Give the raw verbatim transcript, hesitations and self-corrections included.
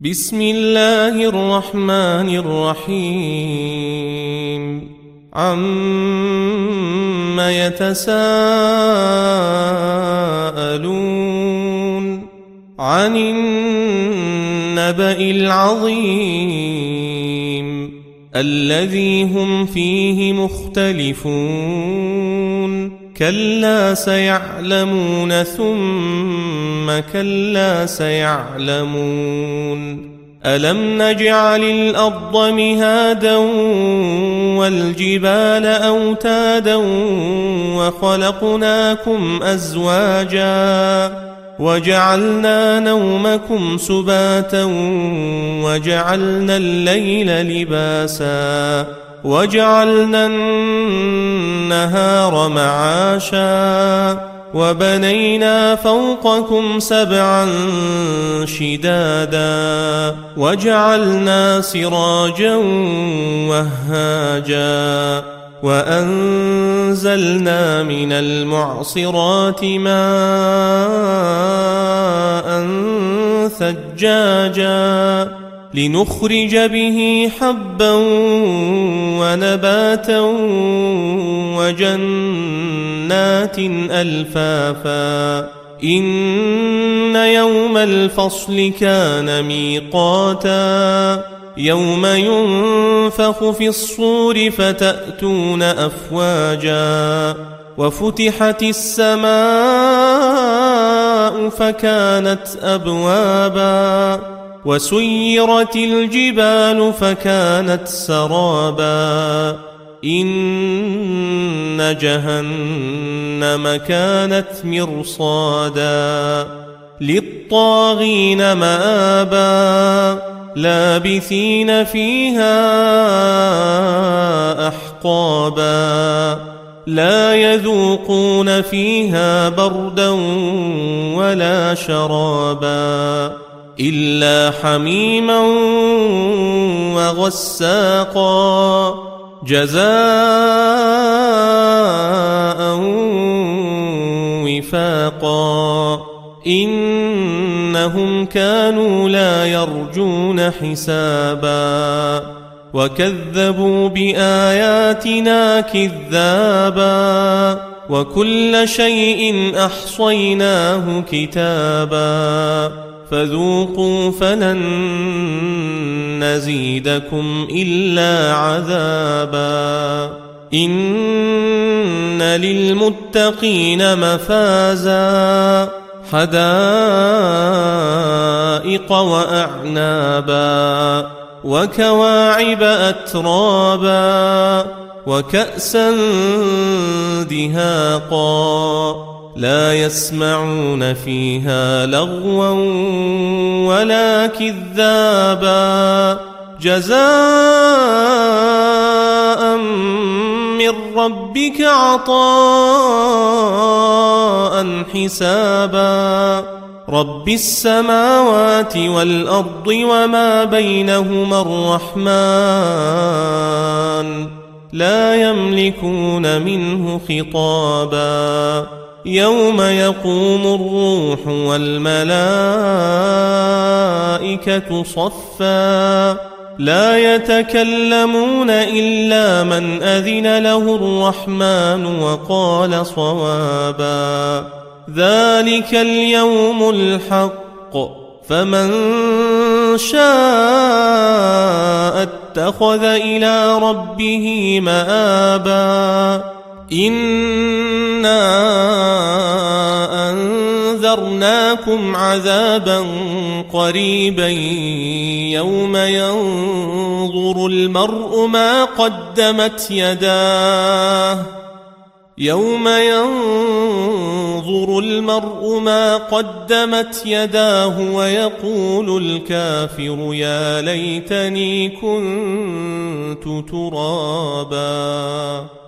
بسم الله الرحمن الرحيم عم يتساءلون عن النبأ العظيم الذي هم فيه مختلفون كلا سيعلمون ثم كلا سيعلمون ألم نجعل الأرض مهادا والجبال أوتادا وخلقناكم أزواجا وجعلنا نومكم سباتا وجعلنا الليل لباسا وجعلنا النهار معاشا وبنينا فوقكم سبعا شدادا وجعلنا سراجا وهاجا وأنزلنا من المعصرات ماء ثجاجا لنخرج به حبا ونباتا وجنات ألفافا إن يوم الفصل كان ميقاتا يوم ينفخ في الصور فتأتون أفواجا وفتحت السماء فكانت أبوابا وسيرت الجبال فكانت سرابا إن جهنم كانت مرصادا للطاغين مآبا لابثين فيها أحقابا لا يذوقون فيها بردا ولا شرابا إلا حميما وغساقا جزاء وفاقا إنهم كانوا لا يرجون حسابا وكذبوا بآياتنا كذابا وكل شيء أحصيناه كتابا فذوقوا فلن نزيدكم إلا عذابا إن للمتقين مفازا حدائق وأعنابا وكواعب أترابا وكأسا دهاقا لا يسمعون فيها لغوا ولا كذابا جزاء من ربك عطاء حسابا رب السماوات والأرض وما بينهما الرحمن لا يملكون منه خطابا يوم يقوم الروح والملائكة صفا لا يتكلمون إلا من أذن له الرحمن وقال صوابا ذلك اليوم الحق فمن شاء اتخذ إلى ربه مآبا إنا أنذرناكم عذابا قريبا يوم ينظر المرء ما قدمت يداه يوم ينظر المرء ما قدمت يداه ويقول الكافر يا ليتني كنت ترابا.